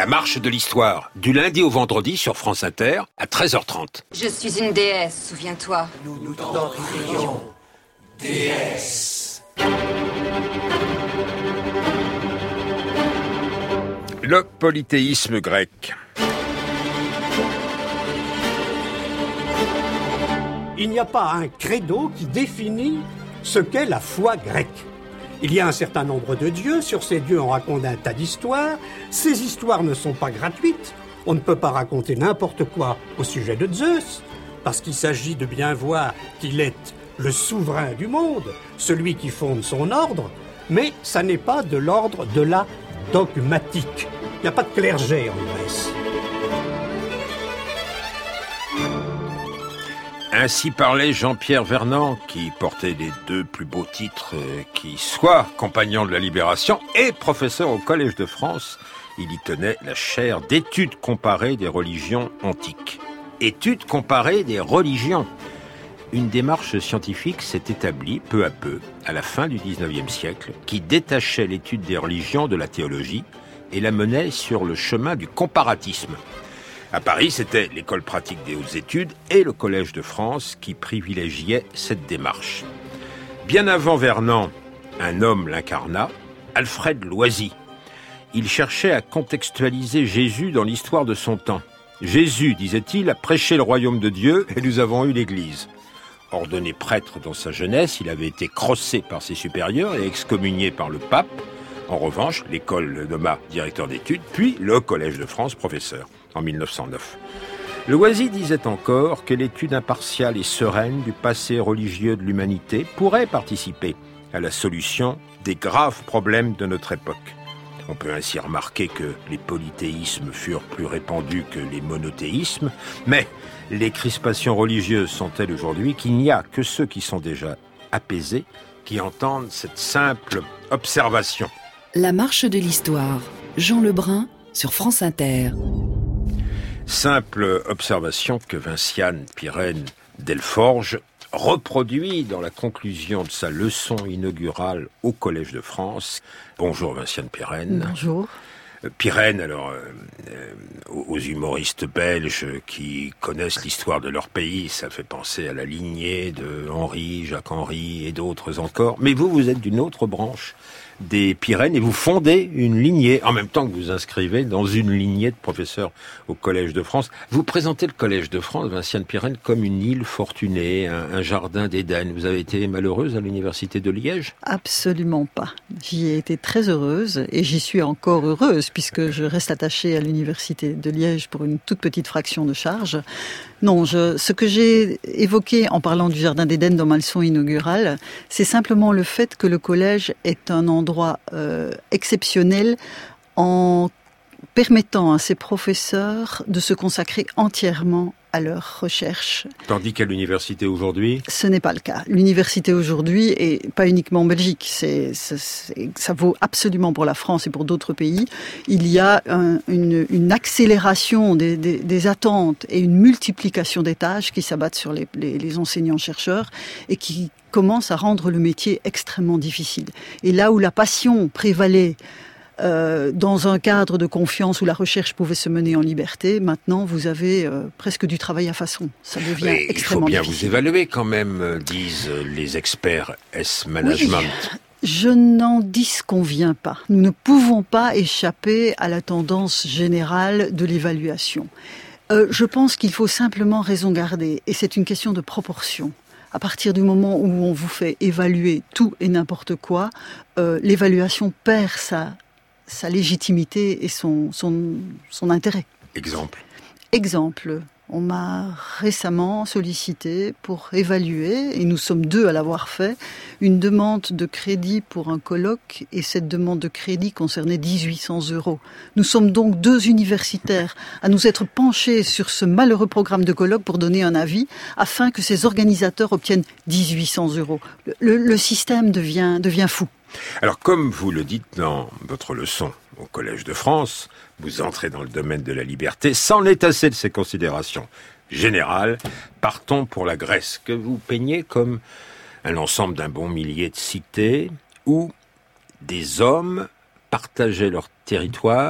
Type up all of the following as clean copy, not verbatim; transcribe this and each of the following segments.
marche de l'histoire, du lundi au vendredi sur France Inter, à 13h30. Je suis une déesse, souviens-toi. Nous t'en prions, déesse. Le polythéisme grec. Il n'y a pas un credo qui définit ce qu'est la foi grecque. Il y a un certain nombre de dieux, sur ces dieux on raconte un tas d'histoires. Ces histoires ne sont pas gratuites. On ne peut pas raconter n'importe quoi au sujet de Zeus, parce qu'il s'agit de bien voir qu'il est le souverain du monde, celui qui fonde son ordre, mais ça n'est pas de l'ordre de la dogmatique. Il n'y a pas de clergé en Grèce. Ainsi parlait Jean-Pierre Vernant, qui portait les deux plus beaux titres qui soient, compagnon de la Libération et professeur au Collège de France. Il y tenait la chaire d'études comparées des religions antiques. Études comparées des religions. Une démarche scientifique s'est établie peu à peu, à la fin du XIXe siècle, qui détachait l'étude des religions de la théologie et la menait sur le chemin du comparatisme. À Paris, c'était l'École pratique des hautes études et le Collège de France qui privilégiaient cette démarche. Bien avant Vernant, un homme l'incarna, Alfred Loisy. Il cherchait à contextualiser Jésus dans l'histoire de son temps. Jésus, disait-il, a prêché le royaume de Dieu et nous avons eu l'Église. Ordonné prêtre dans sa jeunesse, il avait été crossé par ses supérieurs et excommunié par le pape. En revanche, l'école le nomma directeur d'études, puis le Collège de France professeur. En 1909. Loisy disait encore que l'étude impartiale et sereine du passé religieux de l'humanité pourrait participer à la solution des graves problèmes de notre époque. On peut ainsi remarquer que les polythéismes furent plus répandus que les monothéismes, mais les crispations religieuses sont telles aujourd'hui qu'il n'y a que ceux qui sont déjà apaisés qui entendent cette simple observation. La marche de l'histoire. Jean Lebrun sur France Inter. Simple observation que Vinciane Pirenne Delforge reproduit dans la conclusion de sa leçon inaugurale au Collège de France. Bonjour Vinciane Pirenne. Bonjour. Pirenne, alors, aux humoristes belges qui connaissent l'histoire de leur pays, ça fait penser à la lignée de Henri, Jacques-Henri et d'autres encore. Mais vous êtes d'une autre branche des Pirenne et vous fondez une lignée, en même temps que vous inscrivez dans une lignée de professeurs au Collège de France. Vous présentez le Collège de France, Vinciane Pirenne, comme une île fortunée, un jardin d'Éden. Vous avez été malheureuse à l'université de Liège ? Absolument pas. J'y ai été très heureuse et j'y suis encore heureuse puisque je reste attachée à l'université de Liège pour une toute petite fraction de charge. Non, ce que j'ai évoqué en parlant du jardin d'Éden dans ma leçon inaugurale, c'est simplement le fait que le collège est un endroit exceptionnel en permettant à ses professeurs de se consacrer entièrement à leur recherche. Tandis qu'à l'université aujourd'hui ? Ce n'est pas le cas. L'université aujourd'hui, et pas uniquement en Belgique, ça vaut absolument pour la France et pour d'autres pays, il y a une accélération des attentes et une multiplication des tâches qui s'abattent sur les enseignants-chercheurs et qui commencent à rendre le métier extrêmement difficile. Et là où la passion prévalait dans un cadre de confiance où la recherche pouvait se mener en liberté, maintenant vous avez presque du travail à façon. Ça devient extrêmement difficile. Il faut bien vous évaluer quand même, disent les experts S-Management. Oui, je n'en disconviens pas. Nous ne pouvons pas échapper à la tendance générale de l'évaluation. Je pense qu'il faut simplement raison garder, et c'est une question de proportion. À partir du moment où on vous fait évaluer tout et n'importe quoi, l'évaluation perd sa légitimité et son intérêt. Exemple, on m'a récemment sollicité pour évaluer, et nous sommes deux à l'avoir fait, une demande de crédit pour un colloque, et cette demande de crédit concernait 1800 €. Nous sommes donc deux universitaires à nous être penchés sur ce malheureux programme de colloque pour donner un avis, afin que ces organisateurs obtiennent 1800 €. Le système devient fou. Alors, comme vous le dites dans votre leçon au Collège de France, vous entrez dans le domaine de la liberté. Sans l'étasser de ces considérations générales, partons pour la Grèce, que vous peignez comme un ensemble d'un bon millier de cités où des hommes partageaient leur territoire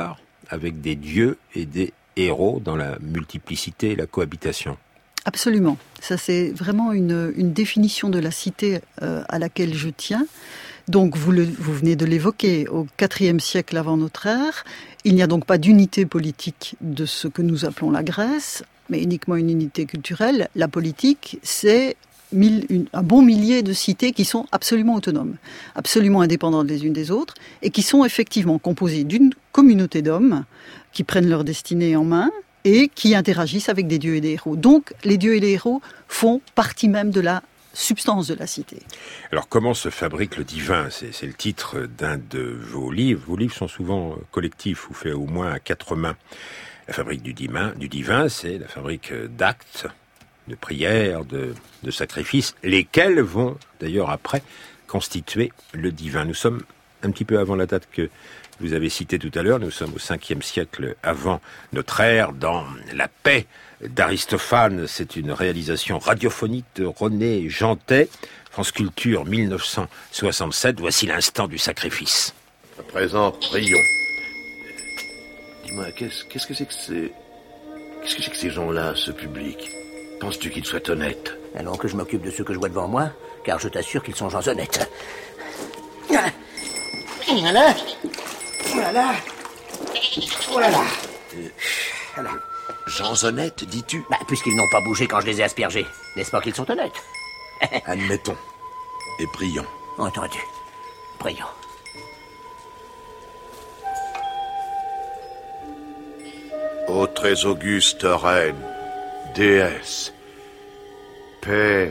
avec des dieux et des héros dans la multiplicité et la cohabitation. Absolument. Ça, c'est vraiment une définition de la cité à laquelle je tiens. Donc, vous venez de l'évoquer, au IVe siècle avant notre ère, il n'y a donc pas d'unité politique de ce que nous appelons la Grèce, mais uniquement une unité culturelle. La politique, c'est un bon millier de cités qui sont absolument autonomes, absolument indépendantes les unes des autres, et qui sont effectivement composées d'une communauté d'hommes qui prennent leur destinée en main et qui interagissent avec des dieux et des héros. Donc, les dieux et les héros font partie même de la substance de la cité. Alors, comment se fabrique le divin ? C'est le titre d'un de vos livres. Vos livres sont souvent collectifs ou faits au moins à 4 mains. La fabrique du divin, c'est la fabrique d'actes, de prières, de sacrifices, lesquels vont d'ailleurs après constituer le divin. Nous sommes un petit peu avant la date que vous avez citée tout à l'heure, nous sommes au 5e siècle avant notre ère, dans La paix d'Aristophane. C'est une réalisation radiophonique de René Jantet, France Culture 1967. Voici l'instant du sacrifice. À présent, prions. Dis-moi, qu'est-ce que c'est que ces gens-là, ce public ? Penses-tu qu'ils soient honnêtes ? Alors que je m'occupe de ceux que je vois devant moi, car je t'assure qu'ils sont gens honnêtes. Voilà. Voilà. Voilà. Voilà. Voilà. Gens honnêtes, dis-tu ? Puisqu'ils n'ont pas bougé quand je les ai aspergés. N'est-ce pas qu'ils sont honnêtes ? Admettons. Et prions. Entendu. Prions. Ô très auguste reine, déesse, paix,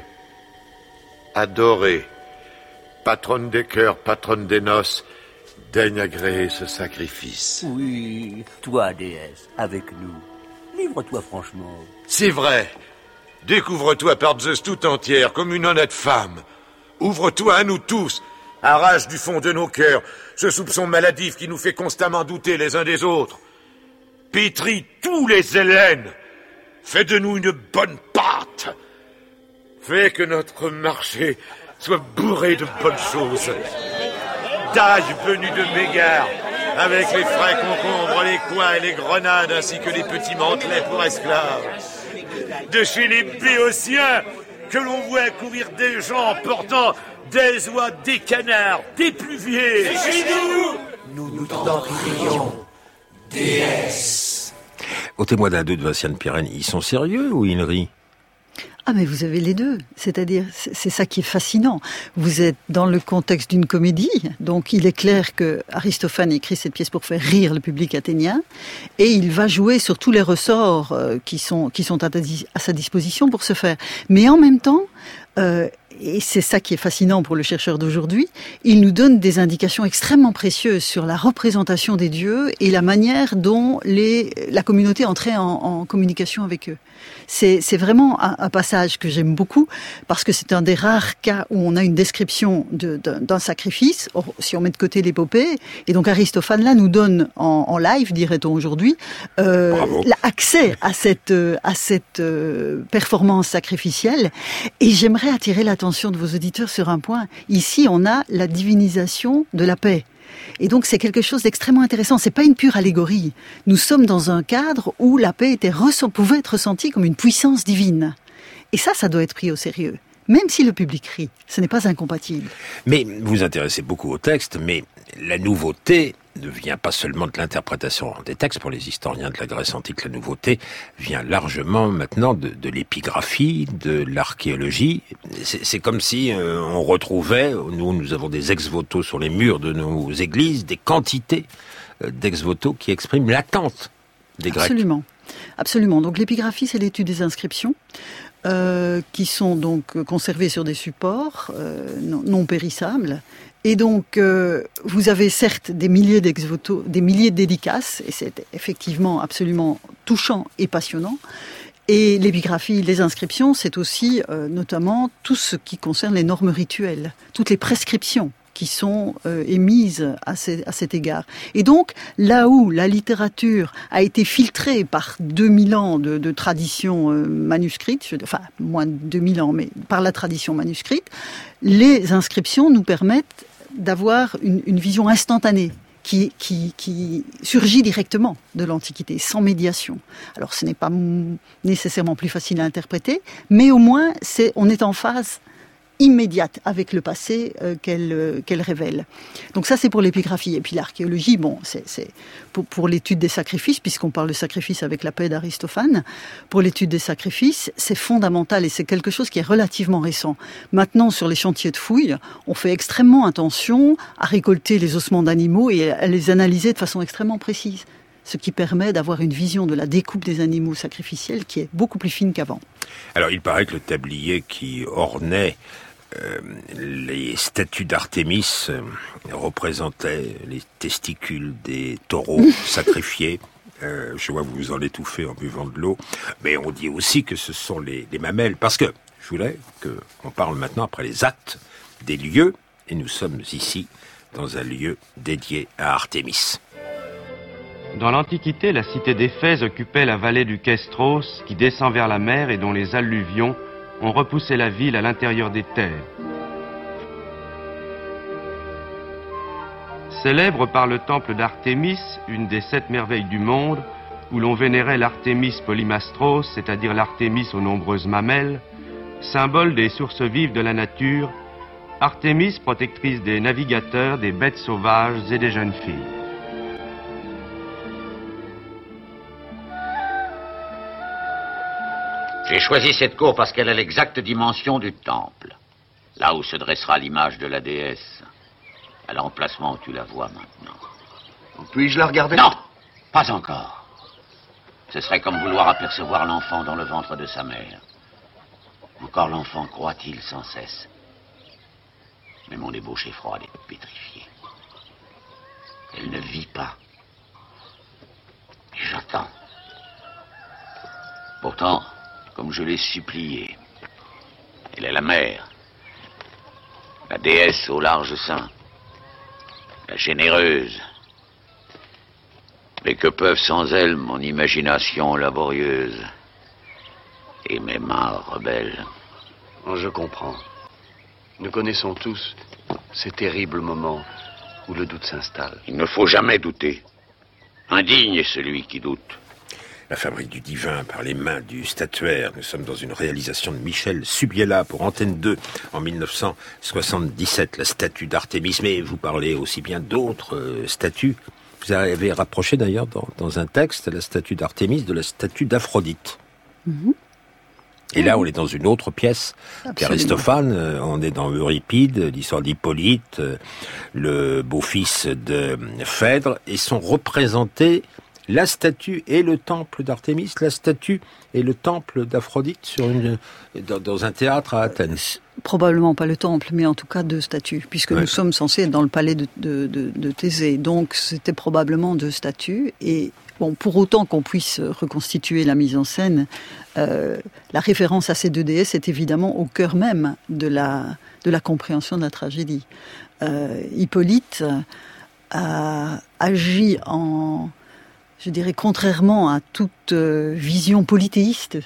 adorée, patronne des cœurs, patronne des noces, daigne agréer ce sacrifice. Oui, toi, déesse, avec nous. Livre-toi franchement. C'est vrai. Découvre-toi par Zeus tout entière comme une honnête femme. Ouvre-toi à nous tous. Arrache du fond de nos cœurs ce soupçon maladif qui nous fait constamment douter les uns des autres. Pétris tous les Hellènes. Fais de nous une bonne pâte. Fais que notre marché soit bourré de bonnes choses. Taille venue de Mégare, avec les frais concombres, les coins et les grenades, ainsi que les petits mantelets pour esclaves. De chez les Béotiens, que l'on voit courir des gens portant des oies, des canards, des pluviers. C'est chez nous. Nous t'en prions, déesse. Au témoin d'un deux de Vinciane Pirenne, ils sont sérieux ou ils rient ? Ah, mais vous avez les deux. C'est-à-dire, c'est ça qui est fascinant. Vous êtes dans le contexte d'une comédie, donc il est clair que Aristophane écrit cette pièce pour faire rire le public athénien, et il va jouer sur tous les ressorts qui sont à sa disposition pour ce faire. Mais en même temps, et c'est ça qui est fascinant pour le chercheur d'aujourd'hui, il nous donne des indications extrêmement précieuses sur la représentation des dieux et la manière dont la communauté entrait en communication avec eux. C'est vraiment un passage que j'aime beaucoup, parce que c'est un des rares cas où on a une description d'un sacrifice, si on met de côté l'épopée, et donc Aristophane là nous donne en live, dirait-on aujourd'hui, l'accès à cette performance sacrificielle. Et j'aimerais attirer l'attention de vos auditeurs sur un point. Ici, on a la divinisation de la paix. Et donc, c'est quelque chose d'extrêmement intéressant. C'est pas une pure allégorie. Nous sommes dans un cadre où la paix pouvait être ressentie comme une puissance divine. Et ça doit être pris au sérieux. Même si le public rit, ce n'est pas incompatible. Mais vous vous intéressez beaucoup au texte, mais la nouveauté ne vient pas seulement de l'interprétation des textes. Pour les historiens de la Grèce antique, la nouveauté vient largement maintenant de l'épigraphie, de l'archéologie. C'est comme si on retrouvait, nous avons des ex-voto sur les murs de nos églises, des quantités d'ex-voto qui expriment l'attente des Grecs. Absolument. Donc l'épigraphie, c'est l'étude des inscriptions. Qui sont donc conservés sur des supports non périssables. Et donc, vous avez certes des milliers d'ex-voto, des milliers de dédicaces, et c'est effectivement absolument touchant et passionnant. Et l'épigraphie, les inscriptions, c'est aussi notamment tout ce qui concerne les normes rituelles, toutes les prescriptions qui sont émises à cet égard. Et donc, là où la littérature a été filtrée par 2000 ans de tradition manuscrite, enfin, moins de 2000 ans, mais par la tradition manuscrite, les inscriptions nous permettent d'avoir une vision instantanée qui surgit directement de l'Antiquité, sans médiation. Alors ce n'est pas nécessairement plus facile à interpréter, mais au moins on est en phase immédiate avec le passé qu'elle révèle. Donc ça, c'est pour l'épigraphie. Et puis l'archéologie, c'est pour l'étude des sacrifices, puisqu'on parle de sacrifices avec la paix d'Aristophane. Pour l'étude des sacrifices, c'est fondamental et c'est quelque chose qui est relativement récent. Maintenant, sur les chantiers de fouilles, on fait extrêmement attention à récolter les ossements d'animaux et à les analyser de façon extrêmement précise. Ce qui permet d'avoir une vision de la découpe des animaux sacrificiels qui est beaucoup plus fine qu'avant. Alors, il paraît que le tablier qui ornait les statues d'Artémis représentait les testicules des taureaux sacrifiés. Je vois que vous en étouffez en buvant de l'eau. Mais on dit aussi que ce sont les mamelles. Parce que je voulais qu'on parle maintenant, après les actes, des lieux. Et nous sommes ici dans un lieu dédié à Artémis. Dans l'Antiquité, la cité d'Éphèse occupait la vallée du Kestros qui descend vers la mer et dont les alluvions ont repoussé la ville à l'intérieur des terres. Célèbre par le temple d'Artémis, une des 7 merveilles du monde, où l'on vénérait l'Artémis polymastros, c'est-à-dire l'Artémis aux nombreuses mamelles, symbole des sources vives de la nature, Artémis protectrice des navigateurs, des bêtes sauvages et des jeunes filles. J'ai choisi cette cour parce qu'elle a l'exacte dimension du temple. Là où se dressera l'image de la déesse. À l'emplacement où tu la vois maintenant. Puis-je la regarder? Non, pas encore. Ce serait comme vouloir apercevoir l'enfant dans le ventre de sa mère. Encore l'enfant croit-il sans cesse. Mais mon ébauche est froide et pétrifiée. Elle ne vit pas. Et j'attends. Pourtant, comme je l'ai supplié, elle est la mère, la déesse au large sein, la généreuse. Mais que peuvent sans elle mon imagination laborieuse et mes mains rebelles? Je comprends. Nous connaissons tous ces terribles moments où le doute s'installe. Il ne faut jamais douter. Indigne est celui qui doute. La fabrique du divin par les mains du statuaire. Nous sommes dans une réalisation de Michel Subiela pour Antenne 2 en 1977, la statue d'Artémis. Mais vous parlez aussi bien d'autres statues. Vous avez rapproché d'ailleurs dans un texte la statue d'Artémis de la statue d'Aphrodite. Mm-hmm. Et là, on est dans une autre pièce qu'Aristophane. On est dans Euripide, l'histoire d'Hippolyte, le beau-fils de Phèdre, et sont représentés la statue et le temple d'Artémis, la statue et le temple d'Aphrodite dans un théâtre à Athènes. Probablement pas le temple, mais en tout cas 2 statues, puisque nous sommes censés être dans le palais de Thésée. Donc c'était probablement 2 statues. Et bon, pour autant qu'on puisse reconstituer la mise en scène, la référence à ces 2 déesses est évidemment au cœur même de la compréhension de la tragédie. Hippolyte a agi je dirais, contrairement à toute vision polythéiste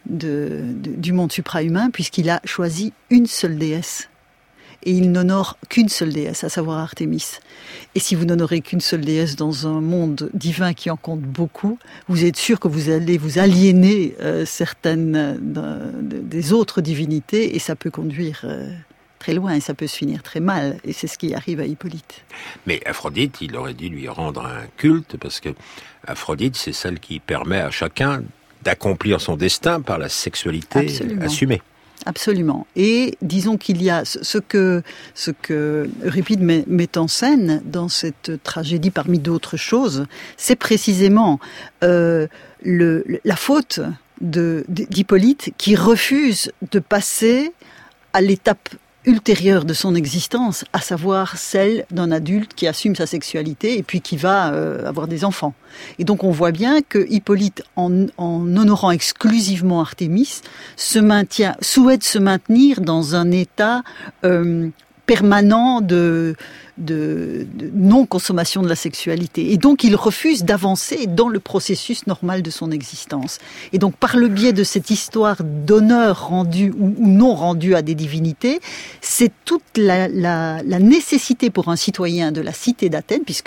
du monde suprahumain, puisqu'il a choisi une seule déesse. Et il n'honore qu'une seule déesse, à savoir Artémis. Et si vous n'honorez qu'une seule déesse dans un monde divin qui en compte beaucoup, vous êtes sûr que vous allez vous aliéner certaines des autres divinités, et ça peut conduire très loin, et ça peut se finir très mal, et c'est ce qui arrive à Hippolyte. Mais Aphrodite, il aurait dû lui rendre un culte, parce que Aphrodite, c'est celle qui permet à chacun d'accomplir son destin par la sexualité assumée. Absolument. Et disons qu'il y a ce que Euripide met en scène dans cette tragédie, parmi d'autres choses, c'est précisément la faute d'Hippolyte qui refuse de passer à l'étape ultérieure de son existence, à savoir celle d'un adulte qui assume sa sexualité et puis qui va avoir des enfants. Et donc on voit bien que Hippolyte, en honorant exclusivement Artémis, souhaite se maintenir dans un état permanent de non-consommation de la sexualité. Et donc, il refuse d'avancer dans le processus normal de son existence. Et donc, par le biais de cette histoire d'honneur rendu ou non rendu à des divinités, c'est toute la nécessité pour un citoyen de la cité d'Athènes, puisque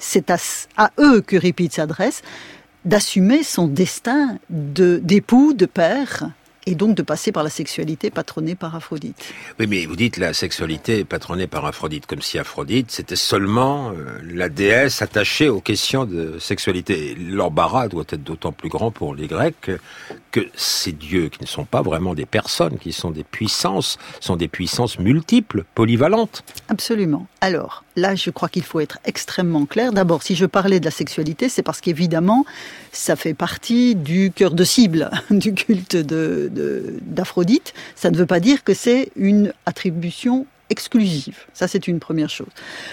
c'est à eux qu'Euripide s'adresse, d'assumer son destin d'époux, de père, et donc de passer par la sexualité patronnée par Aphrodite. Oui, mais vous dites la sexualité patronnée par Aphrodite, comme si Aphrodite, c'était seulement la déesse attachée aux questions de sexualité. L'embarras doit être d'autant plus grand pour les Grecs que ces dieux, qui ne sont pas vraiment des personnes, qui sont des puissances multiples, polyvalentes. Absolument. Alors, là, je crois qu'il faut être extrêmement clair. D'abord, si je parlais de la sexualité, c'est parce qu'évidemment, ça fait partie du cœur de cible du culte d'Aphrodite. Ça ne veut pas dire que c'est une attribution exclusive. Ça, c'est une première chose.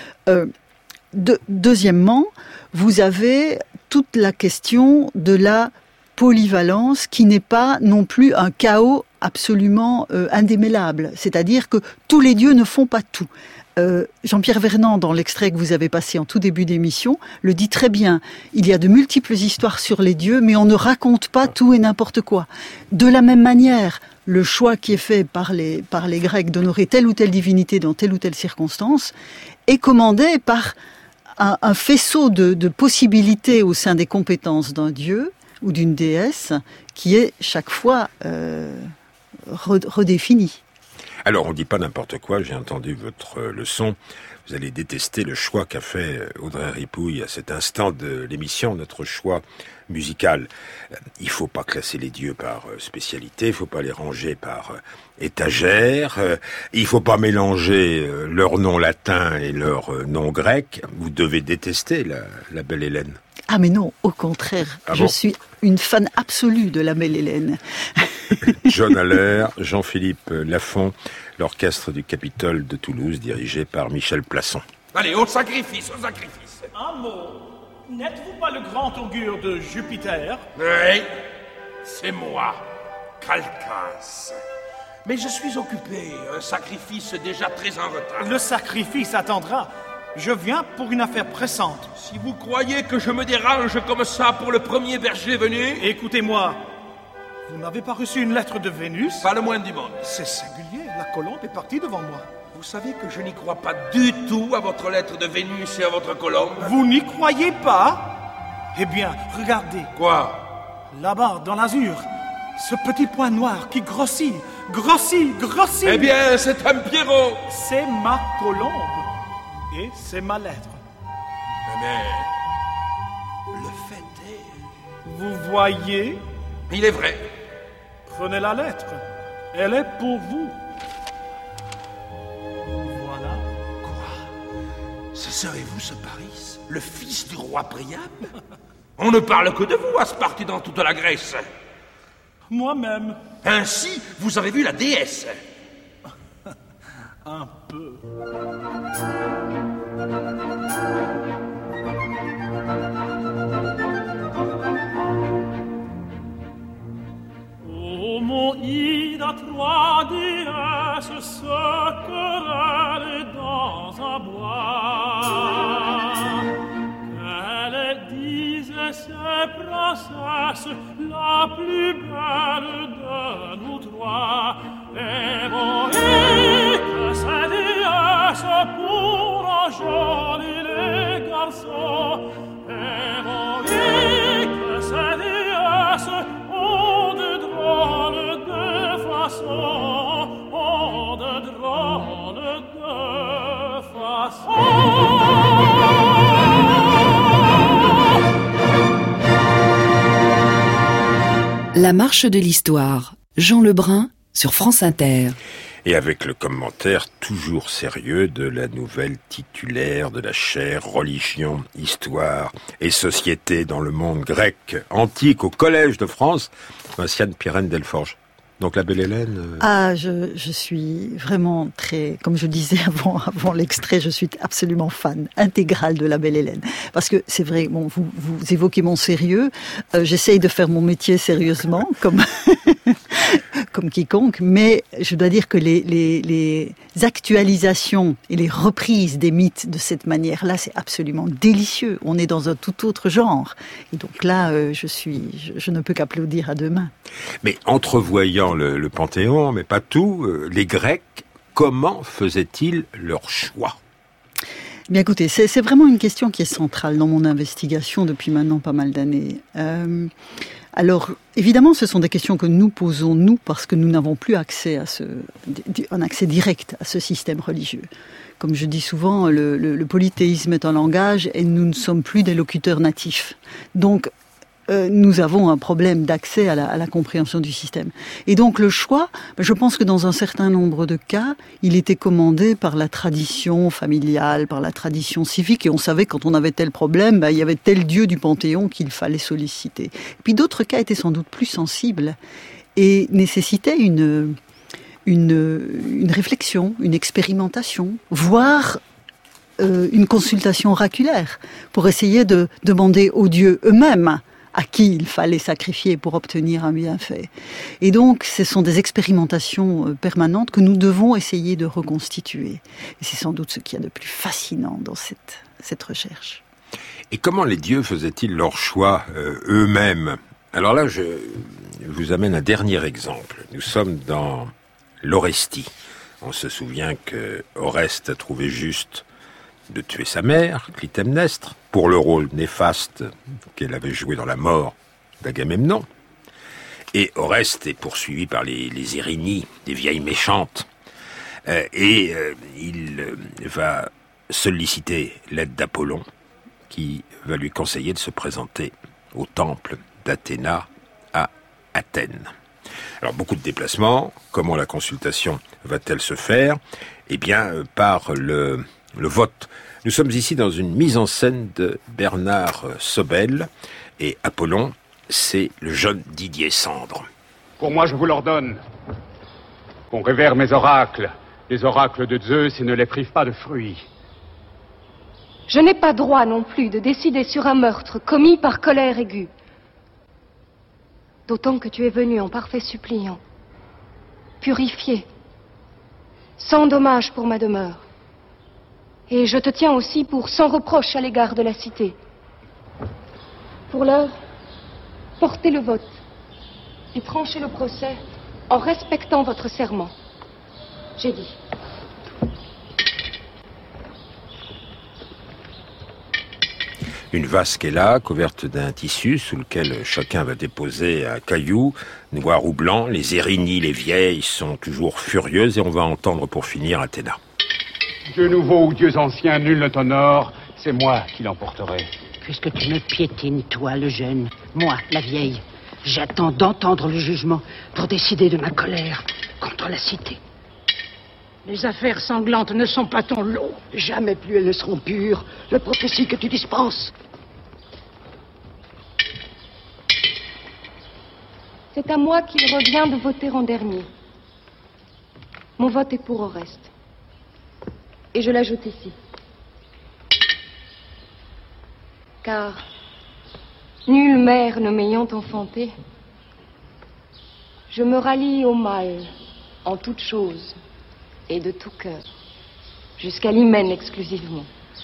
Deuxièmement, vous avez toute la question de la polyvalence qui n'est pas non plus un chaos absolument indémêlable. C'est-à-dire que tous les dieux ne font pas tout. Jean-Pierre Vernant, dans l'extrait que vous avez passé en tout début d'émission, le dit très bien. Il y a de multiples histoires sur les dieux, mais on ne raconte pas tout et n'importe quoi. De la même manière, le choix qui est fait par les Grecs d'honorer telle ou telle divinité dans telle ou telle circonstance est commandé par un faisceau de possibilités au sein des compétences d'un dieu ou d'une déesse qui est chaque fois redéfini. Alors, on ne dit pas n'importe quoi, j'ai entendu votre leçon. Vous allez détester le choix qu'a fait Audrey Ripouille à cet instant de l'émission, notre choix musical. Il ne faut pas classer les dieux par spécialité, il ne faut pas les ranger par étagère, il ne faut pas mélanger leur nom latin et leur nom grec. Vous devez détester la belle Hélène. Ah mais non, au contraire, je suis une fan absolue de la belle Hélène. John Haller, Jean-Philippe Lafont, l'orchestre du Capitole de Toulouse, dirigé par Michel Plasson. Allez, au sacrifice, au sacrifice. Un mot. N'êtes-vous pas le grand augure de Jupiter? Oui, c'est moi, Calcas. Mais je suis occupé, un sacrifice déjà très en retard. Le sacrifice attendra. Je viens pour une affaire pressante. Si vous croyez que je me dérange comme ça pour le premier berger venu... Écoutez-moi, vous n'avez pas reçu une lettre de Vénus? Pas le moins du monde. C'est singulier, la colombe est partie devant moi. Vous savez que je n'y crois pas du tout à votre lettre de Vénus et à votre colombe. Vous n'y croyez pas? Eh bien, regardez. Quoi? Là-bas, dans l'azur, ce petit point noir qui grossit. Eh bien, c'est un Pierrot. C'est ma colombe. Et c'est ma lettre. Mais le fait est... Vous voyez? Il est vrai. Prenez la lettre. Elle est pour vous. Voilà. Quoi? Ce serez vous, ce Paris? Le fils du roi Priam? On ne parle que de vous à Sparte et dans toute la Grèce. Moi-même. Ainsi, vous avez vu la déesse? Un peu. Ô mon Ida, trois déesses se querellent dans un bois. Qu'elles disaient ces princesses la plus belle de nous trois. Héroïque, ces déesses pour enjôler les garçons. Héroïque, ces déesses ont de drôles de façons. Ont de drôles de façons. La marche de l'histoire. Jean Lebrun sur France Inter. Et avec le commentaire toujours sérieux de la nouvelle titulaire de la chaire Religion, Histoire et Société dans le monde grec antique au Collège de France, Vinciane Pirenne-Delforge. Donc la belle Hélène... Ah, je suis vraiment très... Comme je disais avant l'extrait, je suis absolument fan intégrale de la belle Hélène. Parce que c'est vrai, bon, vous évoquez mon sérieux. J'essaye de faire mon métier sérieusement, comme quiconque. Mais je dois dire que les actualisations et les reprises des mythes de cette manière-là, c'est absolument délicieux. On est dans un tout autre genre. Et donc là, je ne peux qu'applaudir à deux mains. Mais entrevoyant le Panthéon, mais pas tout, les Grecs, comment faisaient-ils leur choix? Bien écoutez, c'est vraiment une question qui est centrale dans mon investigation depuis maintenant pas mal d'années. Alors, évidemment, ce sont des questions que nous posons, nous, parce que nous n'avons plus accès un accès direct à ce système religieux. Comme je dis souvent, le polythéisme est un langage et nous ne sommes plus des locuteurs natifs. Donc, nous avons un problème d'accès à la compréhension du système. Et donc le choix, je pense que dans un certain nombre de cas, il était commandé par la tradition familiale, par la tradition civique, et on savait quand on avait tel problème, il y avait tel dieu du Panthéon qu'il fallait solliciter. Et puis d'autres cas étaient sans doute plus sensibles et nécessitaient une réflexion, une expérimentation, voire une consultation oraculaire pour essayer de demander aux dieux eux-mêmes à qui il fallait sacrifier pour obtenir un bienfait. Et donc, ce sont des expérimentations permanentes que nous devons essayer de reconstituer. Et c'est sans doute ce qu'il y a de plus fascinant dans cette recherche. Et comment les dieux faisaient-ils leur choix eux-mêmes? Alors là, je vous amène un dernier exemple. Nous sommes dans l'Orestie. On se souvient que Oreste a trouvé juste de tuer sa mère, Clytemnestre, pour le rôle néfaste qu'elle avait joué dans la mort d'Agamemnon. Et Oreste est poursuivi par les Érénies, des vieilles méchantes. Il va solliciter l'aide d'Apollon, qui va lui conseiller de se présenter au temple d'Athéna à Athènes. Alors, beaucoup de déplacements. Comment la consultation va-t-elle se faire? Eh bien, par le vote. Nous sommes ici dans une mise en scène de Bernard Sobel, et Apollon, c'est le jeune Didier Sandre. Pour moi, je vous l'ordonne, qu'on révère mes oracles, les oracles de Zeus, et ne les prive pas de fruits. Je n'ai pas droit non plus de décider sur un meurtre commis par colère aiguë. D'autant que tu es venu en parfait suppliant, purifié, sans dommage pour ma demeure. Et je te tiens aussi pour sans reproche à l'égard de la cité. Pour l'heure, portez le vote et tranchez le procès en respectant votre serment. J'ai dit. Une vasque est là, couverte d'un tissu sous lequel chacun va déposer un caillou, noir ou blanc. Les Érénies, les vieilles, sont toujours furieuses et on va entendre pour finir Athéna. Dieu nouveau ou dieux anciens, nul ne t'honore, c'est moi qui l'emporterai. Puisque tu me piétines, toi, le jeune, moi, la vieille, j'attends d'entendre le jugement pour décider de ma colère contre la cité. Les affaires sanglantes ne sont pas ton lot. Jamais plus elles ne seront pures. La prophétie que tu dispenses. C'est à moi qu'il revient de voter en dernier. Mon vote est pour Oreste. Et je l'ajoute ici. Car, nulle mère ne m'ayant enfanté, je me rallie au mal en toutes choses et de tout cœur, jusqu'à l'hymen exclusivement.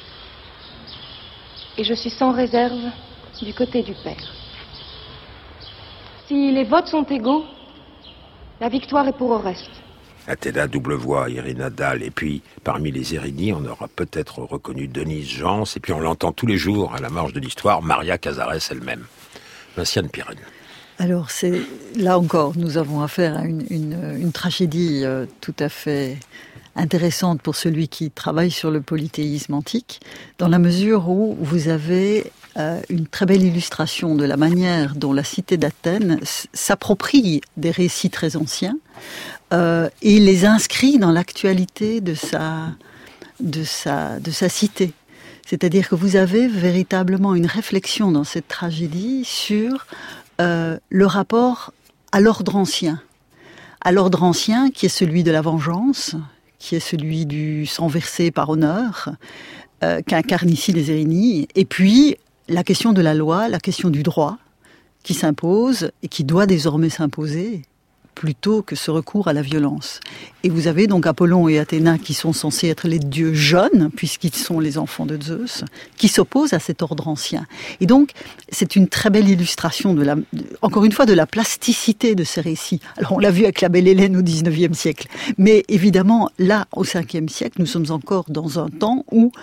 Et je suis sans réserve du côté du Père. Si les votes sont égaux, la victoire est pour Oreste. Athéna, double voix, Irina Dahl, et puis parmi les Érénies, on aura peut-être reconnu Denise Jans, et puis on l'entend tous les jours à la marge de l'histoire, Maria Cazares elle-même. Vinciane Pirenne. Alors, là encore, nous avons affaire à une tragédie tout à fait intéressante pour celui qui travaille sur le polythéisme antique, dans la mesure où vous avez une très belle illustration de la manière dont la cité d'Athènes s'approprie des récits très anciens et les inscrit dans l'actualité de sa cité. C'est-à-dire que vous avez véritablement une réflexion dans cette tragédie sur le rapport à l'ordre ancien. À l'ordre ancien qui est celui de la vengeance, qui est celui du sang versé par honneur, qu'incarnent ici les Érénies, et puis la question de la loi, la question du droit, qui s'impose et qui doit désormais s'imposer, plutôt que ce recours à la violence. Et vous avez donc Apollon et Athéna qui sont censés être les dieux jeunes, puisqu'ils sont les enfants de Zeus, qui s'opposent à cet ordre ancien. Et donc, c'est une très belle illustration, encore une fois, de la plasticité de ces récits. Alors, on l'a vu avec la Belle Hélène au XIXe siècle. Mais évidemment, là, au Ve siècle, nous sommes encore dans un temps où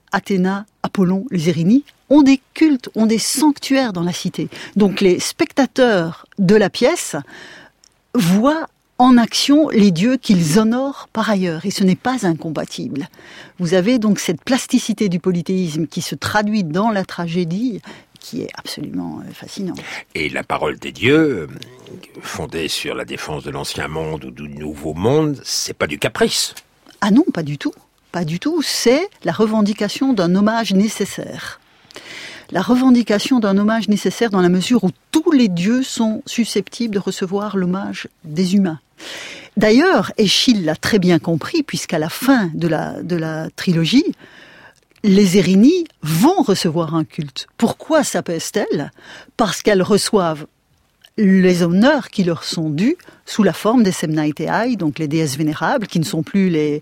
Athéna, Apollon, les Érénies, ont des cultes, ont des sanctuaires dans la cité. Donc les spectateurs de la pièce voient en action les dieux qu'ils honorent par ailleurs, et ce n'est pas incompatible. Vous avez donc cette plasticité du polythéisme qui se traduit dans la tragédie, qui est absolument fascinante. Et la parole des dieux, fondée sur la défense de l'ancien monde ou du nouveau monde, c'est pas du caprice. Ah non, pas du tout. Pas du tout. C'est la revendication d'un hommage nécessaire. La revendication d'un hommage nécessaire dans la mesure où tous les dieux sont susceptibles de recevoir l'hommage des humains. D'ailleurs, Eschyle l'a très bien compris, puisqu'à la fin de la trilogie, les Érénies vont recevoir un culte. Pourquoi s'apaisent-elles ? Parce qu'elles reçoivent les honneurs qui leur sont dus sous la forme des Semnaiteai, donc les déesses vénérables, qui ne sont plus les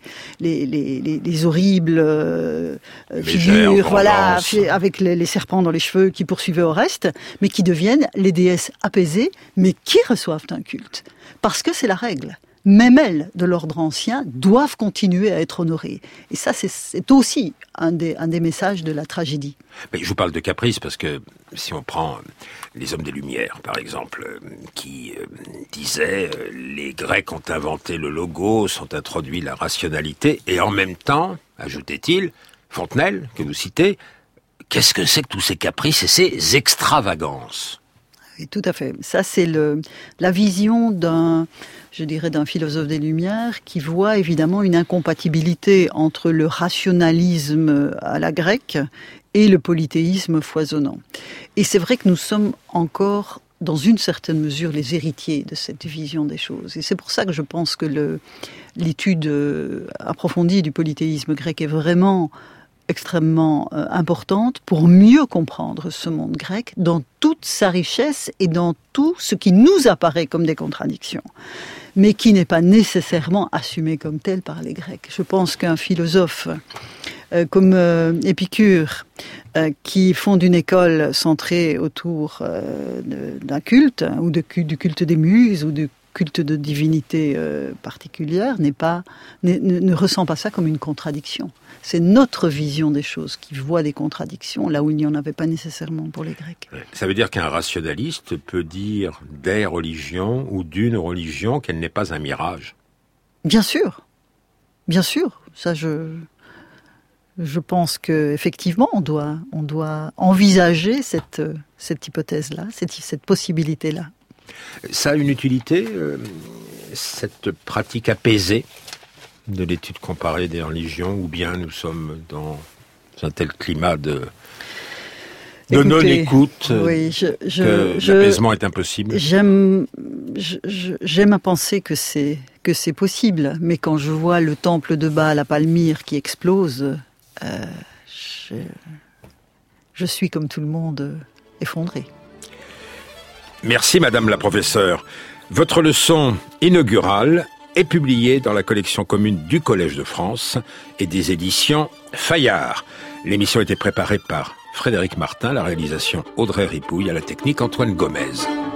horribles figures, voilà, avec les serpents dans les cheveux qui poursuivaient au reste, mais qui deviennent les déesses apaisées, mais qui reçoivent un culte. Parce que c'est la règle. Même elles, de l'ordre ancien, doivent continuer à être honorées. Et ça, c'est aussi un des messages de la tragédie. Mais je vous parle de caprice parce que si on prend les hommes des Lumières, par exemple, qui disaient les Grecs ont inventé le logos, ont introduit la rationalité, et en même temps, ajoutait-il, Fontenelle, que vous citez, qu'est-ce que c'est que tous ces caprices et ces extravagances ? Oui, tout à fait. Ça, c'est la vision d'un philosophe des Lumières qui voit évidemment une incompatibilité entre le rationalisme à la grecque et le polythéisme foisonnant. Et c'est vrai que nous sommes encore, dans une certaine mesure, les héritiers de cette vision des choses. Et c'est pour ça que je pense que l'étude approfondie du polythéisme grec est vraiment extrêmement importante pour mieux comprendre ce monde grec dans toute sa richesse et dans tout ce qui nous apparaît comme des contradictions, mais qui n'est pas nécessairement assumé comme tel par les Grecs. Je pense qu'un philosophe comme Épicure, qui fonde une école centrée autour d'un culte, ou du culte des muses, ou du culte de divinité particulière, ne ressent pas ça comme une contradiction. C'est notre vision des choses qui voit des contradictions là où il n'y en avait pas nécessairement pour les Grecs. Ça veut dire qu'un rationaliste peut dire des religions ou d'une religion qu'elle n'est pas un mirage. Bien sûr. Bien sûr. Ça, je pense qu'effectivement, on doit envisager cette hypothèse-là, cette possibilité-là. Ça a une utilité, cette pratique apaisée de l'étude comparée des religions, ou bien nous sommes dans un tel climat de non-écoute que l'apaisement est impossible? J'aime à penser que c'est possible, mais quand je vois le temple de Baal à Palmyre qui explose, je suis comme tout le monde effondré. Merci Madame la professeure. Votre leçon inaugurale est publiée dans la collection commune du Collège de France et des éditions Fayard. L'émission a été préparée par Frédéric Martin, la réalisation Audrey Ripouille, à la technique Antoine Gomez.